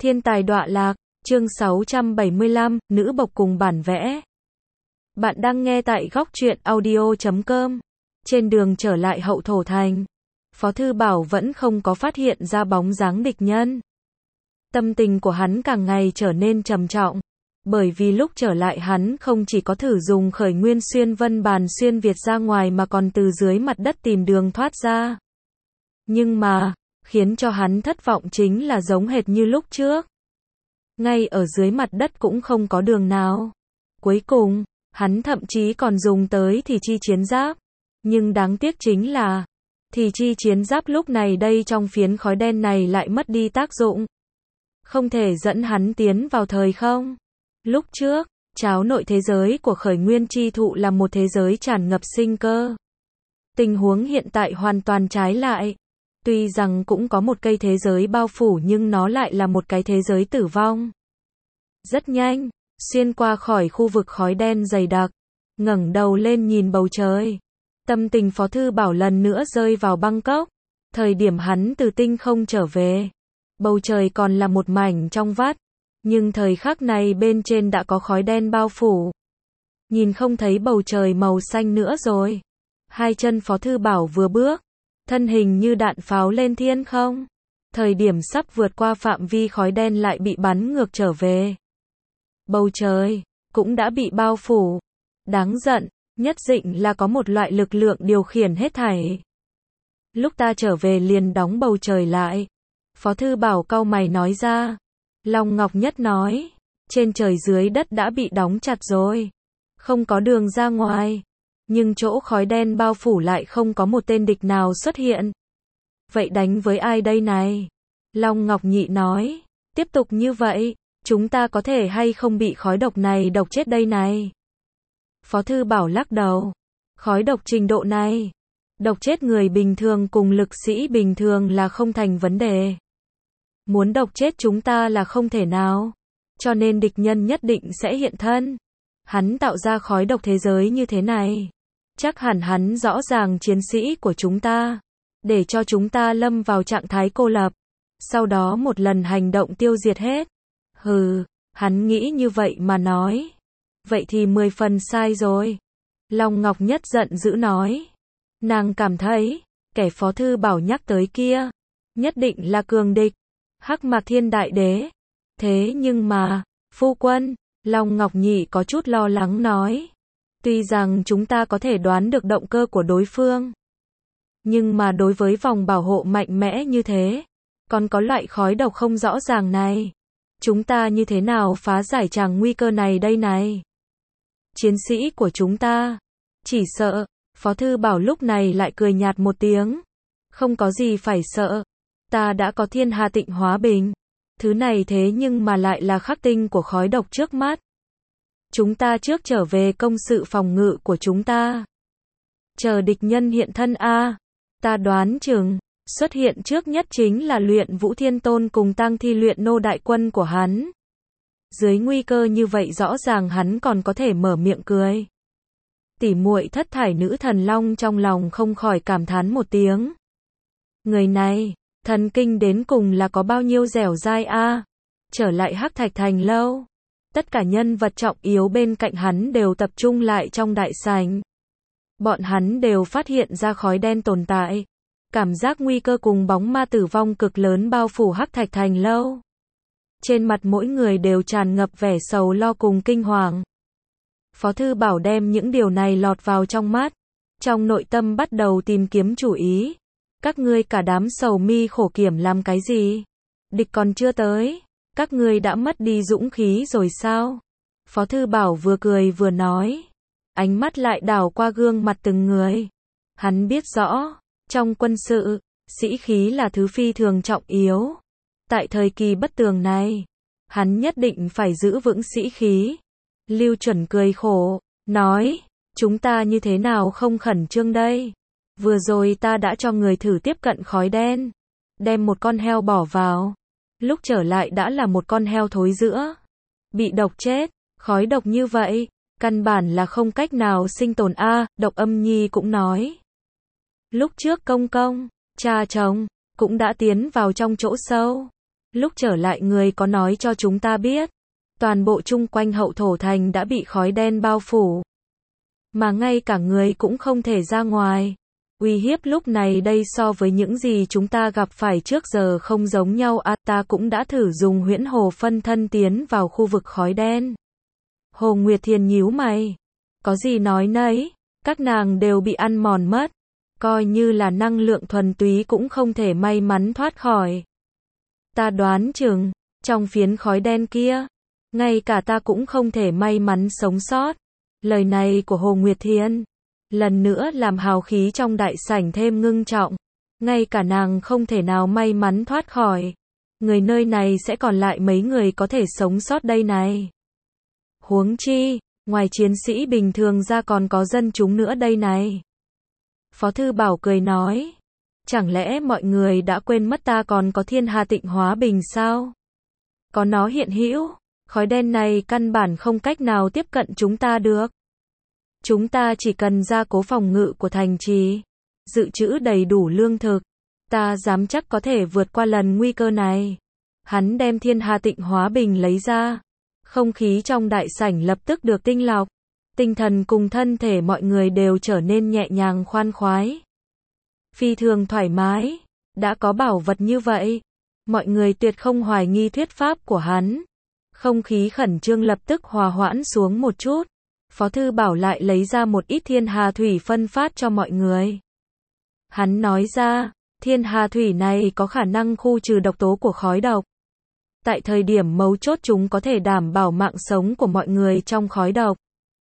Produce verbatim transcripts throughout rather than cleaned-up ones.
Thiên tài đọa lạc, chương sáu trăm bảy mươi lăm, nữ bộc cùng bản vẽ. Bạn đang nghe tại góc truyện audio chấm com. Trên đường trở lại Hậu Thổ Thành, Phó Thư Bảo vẫn không có phát hiện ra bóng dáng địch nhân. Tâm tình của hắn càng ngày trở nên trầm trọng, bởi vì lúc trở lại hắn không chỉ có thử dùng khởi nguyên xuyên vân bàn xuyên Việt ra ngoài mà còn từ dưới mặt đất tìm đường thoát ra. Nhưng mà, khiến cho hắn thất vọng chính là giống hệt như lúc trước. Ngay ở dưới mặt đất cũng không có đường nào. Cuối cùng, hắn thậm chí còn dùng tới thì chi chiến giáp. Nhưng đáng tiếc chính là, thì chi chiến giáp lúc này đây trong phiến khói đen này lại mất đi tác dụng. Không thể dẫn hắn tiến vào thời không. Lúc trước, cháo nội thế giới của khởi nguyên chi thụ là một thế giới tràn ngập sinh cơ. Tình huống hiện tại hoàn toàn trái lại. Tuy rằng cũng có một cây thế giới bao phủ nhưng nó lại là một cái thế giới tử vong. Rất nhanh, xuyên qua khỏi khu vực khói đen dày đặc, ngẩng đầu lên nhìn bầu trời. Tâm tình Phó Thư Bảo lần nữa rơi vào Bangkok. Thời điểm hắn từ tinh không trở về, bầu trời còn là một mảnh trong vắt, nhưng thời khắc này bên trên đã có khói đen bao phủ. Nhìn không thấy bầu trời màu xanh nữa rồi. Hai chân Phó Thư Bảo vừa bước, thân hình như đạn pháo lên thiên không. Thời điểm sắp vượt qua phạm vi khói đen lại bị bắn ngược trở về. Bầu trời cũng đã bị bao phủ. Đáng giận, nhất định là có một loại lực lượng điều khiển hết thảy. Lúc ta trở về liền đóng bầu trời lại. Phó Thư Bảo cau mày nói ra. Long Ngọc Nhất nói, trên trời dưới đất đã bị đóng chặt rồi, không có đường ra ngoài. Nhưng chỗ khói đen bao phủ lại không có một tên địch nào xuất hiện. Vậy đánh với ai đây này? Long Ngọc Nhị nói, tiếp tục như vậy, chúng ta có thể hay không bị khói độc này độc chết đây này? Phó Thư Bảo lắc đầu, khói độc trình độ này, độc chết người bình thường cùng lực sĩ bình thường là không thành vấn đề. Muốn độc chết chúng ta là không thể nào, cho nên địch nhân nhất định sẽ hiện thân. Hắn tạo ra khói độc thế giới như thế này, chắc hẳn hắn rõ ràng chiến sĩ của chúng ta, để cho chúng ta lâm vào trạng thái cô lập, sau đó một lần hành động tiêu diệt hết. Hừ, hắn nghĩ như vậy mà nói, vậy thì mười phần sai rồi. Long Ngọc Nhất giận dữ nói, nàng cảm thấy, kẻ Phó Thư Bảo nhắc tới kia, nhất định là cường địch, Hắc Mạc Thiên Đại Đế. Thế nhưng mà, phu quân, Long Ngọc Nhị có chút lo lắng nói, tuy rằng chúng ta có thể đoán được động cơ của đối phương, nhưng mà đối với vòng bảo hộ mạnh mẽ như thế, còn có loại khói độc không rõ ràng này, chúng ta như thế nào phá giải tràng nguy cơ này đây này? Chiến sĩ của chúng ta, chỉ sợ, Phó Thư Bảo lúc này lại cười nhạt một tiếng, không có gì phải sợ, ta đã có thiên hà tịnh hóa bình, thứ này thế nhưng mà lại là khắc tinh của khói độc trước mắt. Chúng ta trước trở về công sự phòng ngự của chúng ta, chờ địch nhân hiện thân a. Ta đoán chừng, xuất hiện trước nhất chính là Luyện Vũ Thiên Tôn cùng Tang Thi Luyện Nô đại quân của hắn. Dưới nguy cơ như vậy rõ ràng hắn còn có thể mở miệng cười. Tỉ muội thất thải nữ thần long trong lòng không khỏi cảm thán một tiếng. Người này, thần kinh đến cùng là có bao nhiêu dẻo dai a. Trở lại Hắc Thạch Thành lâu, tất cả nhân vật trọng yếu bên cạnh hắn đều tập trung lại trong đại sảnh. Bọn hắn đều phát hiện ra khói đen tồn tại. Cảm giác nguy cơ cùng bóng ma tử vong cực lớn bao phủ Hắc Thạch Thành lâu. Trên mặt mỗi người đều tràn ngập vẻ sầu lo cùng kinh hoàng. Phó Thư Bảo đem những điều này lọt vào trong mắt. Trong nội tâm bắt đầu tìm kiếm chủ ý. Các ngươi cả đám sầu mi khổ kiểm làm cái gì? Địch còn chưa tới. Các ngươi đã mất đi dũng khí rồi sao? Phó Thư Bảo vừa cười vừa nói. Ánh mắt lại đảo qua gương mặt từng người. Hắn biết rõ, trong quân sự, sĩ khí là thứ phi thường trọng yếu. Tại thời kỳ bất tường này, hắn nhất định phải giữ vững sĩ khí. Lưu Chuẩn cười khổ, nói, chúng ta như thế nào không khẩn trương đây? Vừa rồi ta đã cho người thử tiếp cận khói đen, đem một con heo bỏ vào. Lúc trở lại đã là một con heo thối rữa, bị độc chết. Khói độc như vậy, căn bản là không cách nào sinh tồn a. À, Độc Âm Nhi cũng nói. Lúc trước công công, cha chồng, cũng đã tiến vào trong chỗ sâu. Lúc trở lại người có nói cho chúng ta biết, toàn bộ chung quanh hậu thổ thành đã bị khói đen bao phủ. Mà ngay cả người cũng không thể ra ngoài. Uy hiếp lúc này đây so với những gì chúng ta gặp phải trước giờ không giống nhau à, ta cũng đã thử dùng huyễn hồ phân thân tiến vào khu vực khói đen. Hồ Nguyệt Thiền nhíu mày. Có gì nói nấy, các nàng đều bị ăn mòn mất. Coi như là năng lượng thuần túy cũng không thể may mắn thoát khỏi. Ta đoán chừng, trong phiến khói đen kia, ngay cả ta cũng không thể may mắn sống sót. Lời này của Hồ Nguyệt Thiền lần nữa làm hào khí trong đại sảnh thêm ngưng trọng. Ngay cả nàng không thể nào may mắn thoát khỏi. Người nơi này sẽ còn lại mấy người có thể sống sót đây này. Huống chi, ngoài chiến sĩ bình thường ra còn có dân chúng nữa đây này. Phó Thư Bảo cười nói. Chẳng lẽ mọi người đã quên mất ta còn có thiên hà tịnh hóa bình sao? Có nó hiện hữu, khói đen này căn bản không cách nào tiếp cận chúng ta được. Chúng ta chỉ cần gia cố phòng ngự của thành trì, dự trữ đầy đủ lương thực, ta dám chắc có thể vượt qua lần nguy cơ này. Hắn đem thiên hà tịnh hóa bình lấy ra. Không khí trong đại sảnh lập tức được tinh lọc. Tinh thần cùng thân thể mọi người đều trở nên nhẹ nhàng khoan khoái. Phi thường thoải mái. Đã có bảo vật như vậy, mọi người tuyệt không hoài nghi thuyết pháp của hắn. Không khí khẩn trương lập tức hòa hoãn xuống một chút. Phó Thư Bảo lại lấy ra một ít thiên hà thủy phân phát cho mọi người. Hắn nói ra, thiên hà thủy này có khả năng khu trừ độc tố của khói độc. Tại thời điểm mấu chốt chúng có thể đảm bảo mạng sống của mọi người trong khói độc.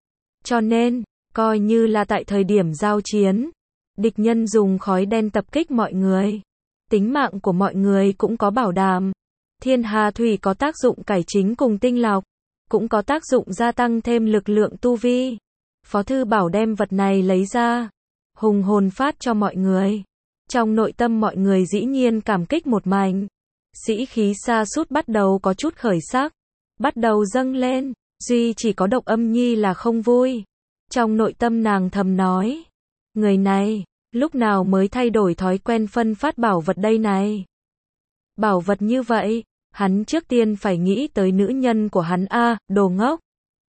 Cho nên, coi như là tại thời điểm giao chiến, địch nhân dùng khói đen tập kích mọi người, tính mạng của mọi người cũng có bảo đảm. Thiên hà thủy có tác dụng cải chính cùng tinh lọc, cũng có tác dụng gia tăng thêm lực lượng tu vi. Phó Thư Bảo đem vật này lấy ra, hùng hồn phát cho mọi người. Trong nội tâm mọi người dĩ nhiên cảm kích một mảnh. Sĩ khí sa sút bắt đầu có chút khởi sắc, bắt đầu dâng lên. Duy chỉ có Độc Âm Nhi là không vui. Trong nội tâm nàng thầm nói, người này, lúc nào mới thay đổi thói quen phân phát bảo vật đây này. Bảo vật như vậy, hắn trước tiên phải nghĩ tới nữ nhân của hắn a, à, đồ ngốc.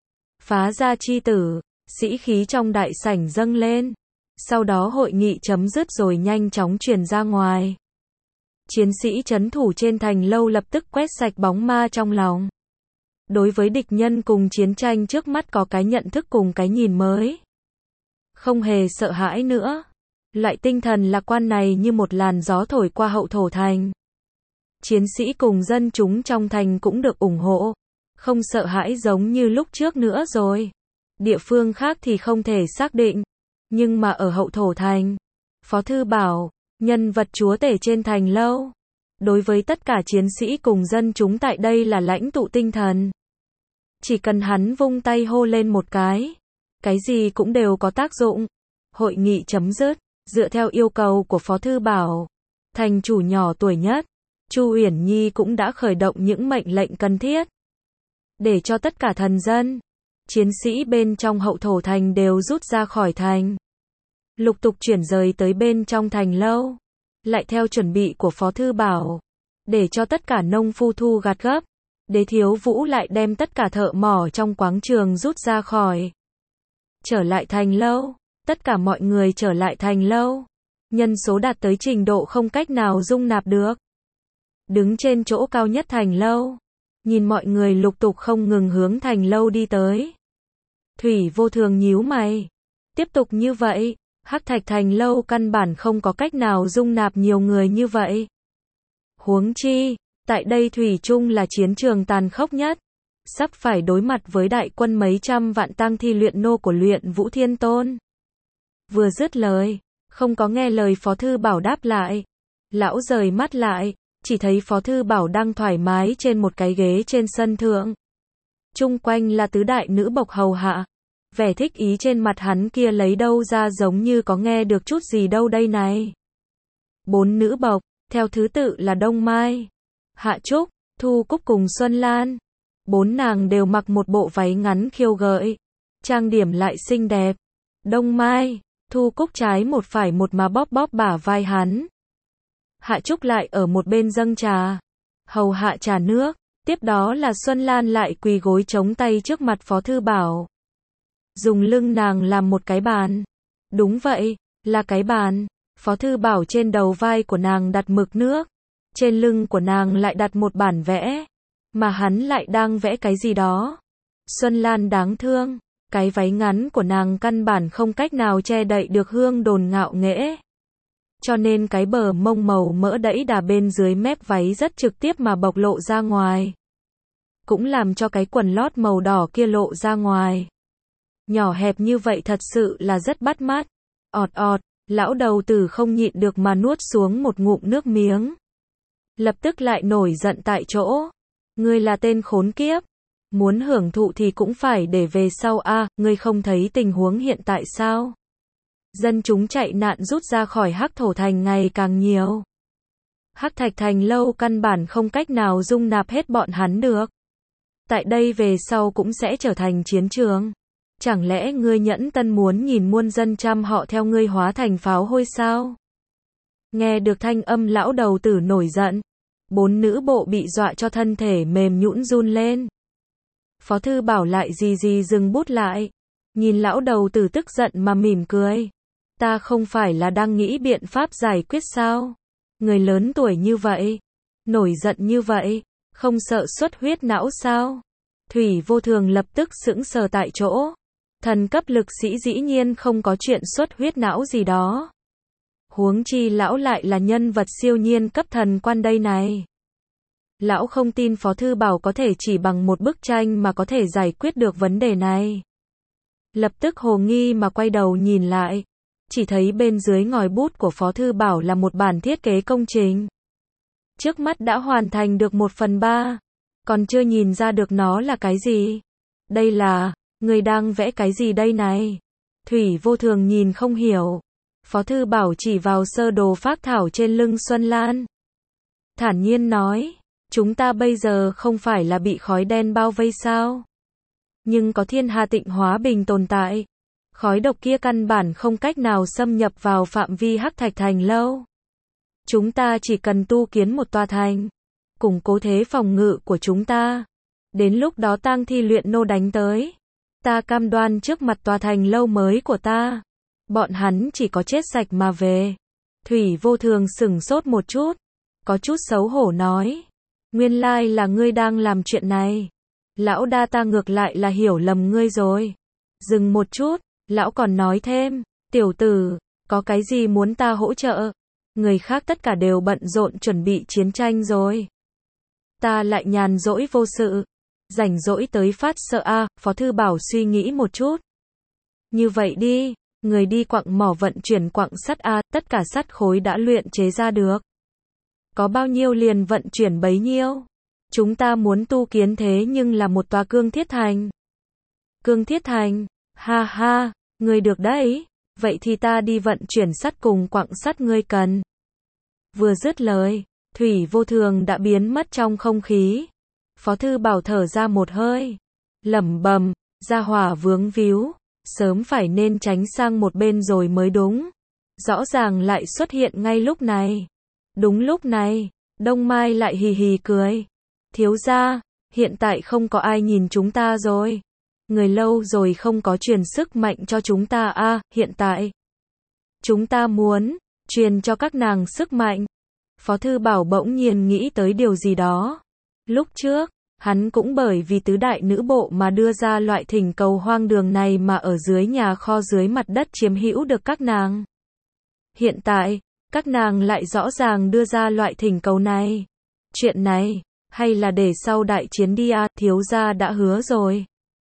Phá gia chi tử, sĩ khí trong đại sảnh dâng lên. Sau đó hội nghị chấm dứt rồi nhanh chóng truyền ra ngoài. Chiến sĩ trấn thủ trên thành lâu lập tức quét sạch bóng ma trong lòng. Đối với địch nhân cùng chiến tranh trước mắt có cái nhận thức cùng cái nhìn mới. Không hề sợ hãi nữa. Loại tinh thần lạc quan này như một làn gió thổi qua hậu thổ thành. Chiến sĩ cùng dân chúng trong thành cũng được ủng hộ. Không sợ hãi giống như lúc trước nữa rồi. Địa phương khác thì không thể xác định. Nhưng mà ở hậu thổ thành, Phó Thư Bảo, nhân vật chúa tể trên thành lâu, đối với tất cả chiến sĩ cùng dân chúng tại đây là lãnh tụ tinh thần. Chỉ cần hắn vung tay hô lên một cái, cái gì cũng đều có tác dụng. Hội nghị chấm dứt, dựa theo yêu cầu của Phó Thư Bảo, thành chủ nhỏ tuổi nhất, Chu Uyển Nhi cũng đã khởi động những mệnh lệnh cần thiết. Để cho tất cả thần dân, chiến sĩ bên trong hậu thổ thành đều rút ra khỏi thành. Lục tục chuyển rời tới bên trong thành lâu. Lại theo chuẩn bị của Phó Thư Bảo. Để cho tất cả nông phu thu gặt gấp. Đế Thiếu Vũ lại đem tất cả thợ mỏ trong quáng trường rút ra khỏi. Trở lại thành lâu. Tất cả mọi người trở lại thành lâu. Nhân số đạt tới trình độ không cách nào dung nạp được. Đứng trên chỗ cao nhất thành lâu. Nhìn mọi người lục tục không ngừng hướng thành lâu đi tới. Thủy Vô Thường nhíu mày. Tiếp tục như vậy, Hắc Thạch thành lâu căn bản không có cách nào dung nạp nhiều người như vậy. Huống chi, tại đây thủy chung là chiến trường tàn khốc nhất. Sắp phải đối mặt với đại quân mấy trăm vạn tang thi luyện nô của Luyện Vũ Thiên Tôn. Vừa dứt lời, không có nghe lời Phó Thư Bảo đáp lại. Lão rời mắt lại, chỉ thấy Phó Thư Bảo đang thoải mái trên một cái ghế trên sân thượng. Chung quanh là tứ đại nữ bộc hầu hạ. Vẻ thích ý trên mặt hắn kia lấy đâu ra giống như có nghe được chút gì đâu đây này. Bốn nữ bộc, theo thứ tự là Đông Mai, Hạ Trúc, Thu Cúc cùng Xuân Lan. Bốn nàng đều mặc một bộ váy ngắn khiêu gợi, trang điểm lại xinh đẹp. Đông Mai, Thu Cúc trái một phải một mà bóp bóp bả vai hắn. Hạ Trúc lại ở một bên dâng trà. hầu hạ trà nước. Tiếp đó là Xuân Lan lại quỳ gối chống tay trước mặt Phó Thư Bảo. Dùng lưng nàng làm một cái bàn. Đúng vậy, là cái bàn. Phó Thư Bảo trên đầu vai của nàng đặt mực nước. Trên lưng của nàng lại đặt một bản vẽ. Mà hắn lại đang vẽ cái gì đó. Xuân Lan đáng thương. Cái váy ngắn của nàng căn bản không cách nào che đậy được hương đồn ngạo nghễ. Cho nên cái bờ mông màu mỡ đẫy đà bên dưới mép váy rất trực tiếp mà bộc lộ ra ngoài. Cũng làm cho cái quần lót màu đỏ kia lộ ra ngoài. Nhỏ hẹp như vậy thật sự là rất bắt mắt. Ọt ọt, lão đầu tử không nhịn được mà nuốt xuống một ngụm nước miếng. Lập tức lại nổi giận tại chỗ. Ngươi là tên khốn kiếp. Muốn hưởng thụ thì cũng phải để về sau a, à, ngươi không thấy tình huống hiện tại sao? Dân chúng chạy nạn rút ra khỏi Hắc Thổ Thành ngày càng nhiều. Hắc Thạch Thành lâu căn bản không cách nào dung nạp hết bọn hắn được. Tại đây về sau cũng sẽ trở thành chiến trường. Chẳng lẽ ngươi nhẫn tân muốn nhìn muôn dân trăm họ theo ngươi hóa thành pháo hôi sao? Nghe được thanh âm lão đầu tử nổi giận. Bốn nữ bộ bị dọa cho thân thể mềm nhũn run lên. Phó Thư Bảo lại gì gì dừng bút lại. Nhìn lão đầu tử tức giận mà mỉm cười. Ta không phải là đang nghĩ biện pháp giải quyết sao? Người lớn tuổi như vậy. Nổi giận như vậy. Không sợ xuất huyết não sao? Thủy Vô Thường lập tức sững sờ tại chỗ. Thần cấp lực sĩ dĩ nhiên không có chuyện xuất huyết não gì đó. Huống chi lão lại là nhân vật siêu nhiên cấp thần quan đây này. Lão không tin Phó Thư Bảo có thể chỉ bằng một bức tranh mà có thể giải quyết được vấn đề này. Lập tức hồ nghi mà quay đầu nhìn lại. Chỉ thấy bên dưới ngòi bút của Phó Thư Bảo là một bản thiết kế công trình. Trước mắt đã hoàn thành được một phần ba. Còn chưa nhìn ra được nó là cái gì. Đây là, người đang vẽ cái gì đây này? Thủy Vô Thường nhìn không hiểu. Phó Thư Bảo chỉ vào sơ đồ phác thảo trên lưng Xuân Lan. Thản nhiên nói, chúng ta bây giờ không phải là bị khói đen bao vây sao? Nhưng có thiên hà tịnh hóa bình tồn tại. Khói độc kia căn bản không cách nào xâm nhập vào phạm vi Hắc Thạch Thành lâu. Chúng ta chỉ cần tu kiến một tòa thành. Củng cố thế phòng ngự của chúng ta. Đến lúc đó tang thi luyện nô đánh tới. Ta cam đoan trước mặt tòa thành lâu mới của ta. Bọn hắn chỉ có chết sạch mà về. Thủy Vô Thường sửng sốt một chút. Có chút xấu hổ nói. Nguyên lai là ngươi đang làm chuyện này. Lão đa ta ngược lại là hiểu lầm ngươi rồi. Dừng một chút, lão còn nói thêm. Tiểu tử, có cái gì muốn ta hỗ trợ? Người khác tất cả đều bận rộn chuẩn bị chiến tranh rồi. Ta lại nhàn rỗi vô sự. Rảnh rỗi tới phát sợ a. À, Phó Thư Bảo suy nghĩ một chút. Như vậy đi, người đi quặng mỏ vận chuyển quặng sắt a, à, tất cả sắt khối đã luyện chế ra được. Có bao nhiêu liền vận chuyển bấy nhiêu. Chúng ta muốn tu kiến thế nhưng là một tòa cương thiết thành. Cương thiết thành, ha ha, người được đấy. Vậy thì ta đi vận chuyển sắt cùng quặng sắt ngươi cần. Vừa dứt lời, Thủy Vô Thường đã biến mất trong không khí. Phó Thư Bảo thở ra một hơi. Lẩm bẩm, gia hỏa vướng víu. Sớm phải nên tránh sang một bên rồi mới đúng. Rõ ràng lại xuất hiện ngay lúc này. Đúng lúc này, Đông Mai lại hì hì cười. Thiếu gia, hiện tại không có ai nhìn chúng ta rồi. Người lâu rồi không có truyền sức mạnh cho chúng ta a, à, hiện tại. Chúng ta muốn, truyền cho các nàng sức mạnh. Phó Thư Bảo bỗng nhiên nghĩ tới điều gì đó. Lúc trước, hắn cũng bởi vì tứ đại nữ bộ mà đưa ra loại thỉnh cầu hoang đường này mà ở dưới nhà kho dưới mặt đất chiếm hữu được các nàng. Hiện tại, các nàng lại rõ ràng đưa ra loại thỉnh cầu này. Chuyện này, hay là để sau đại chiến đi à, thiếu gia đã hứa rồi.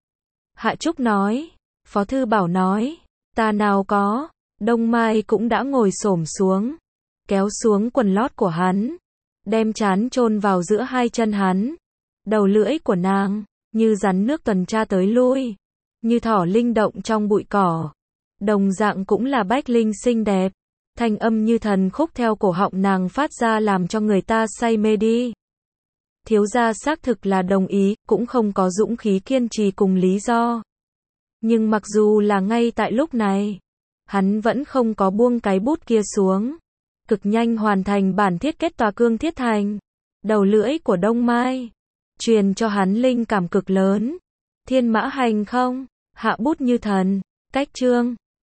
Hạ Trúc nói, Phó Thư Bảo nói, ta nào có, Đông Mai cũng đã ngồi xổm xuống, kéo xuống quần lót của hắn, đem trán chôn vào giữa hai chân hắn. Đầu lưỡi của nàng, như rắn nước tuần tra tới lui, như thỏ linh động trong bụi cỏ. Đồng dạng cũng là bách linh xinh đẹp, thanh âm như thần khúc theo cổ họng nàng phát ra làm cho người ta say mê đi. Thiếu gia xác thực là đồng ý, cũng không có dũng khí kiên trì cùng lý do. Nhưng mặc dù là ngay tại lúc này, hắn vẫn không có buông cái bút kia xuống. Cực nhanh hoàn thành bản thiết kết tòa cương thiết thành. Đầu lưỡi của Đông Mai truyền cho hắn linh cảm cực lớn. Thiên mã hành không, hạ bút như thần. Cách chương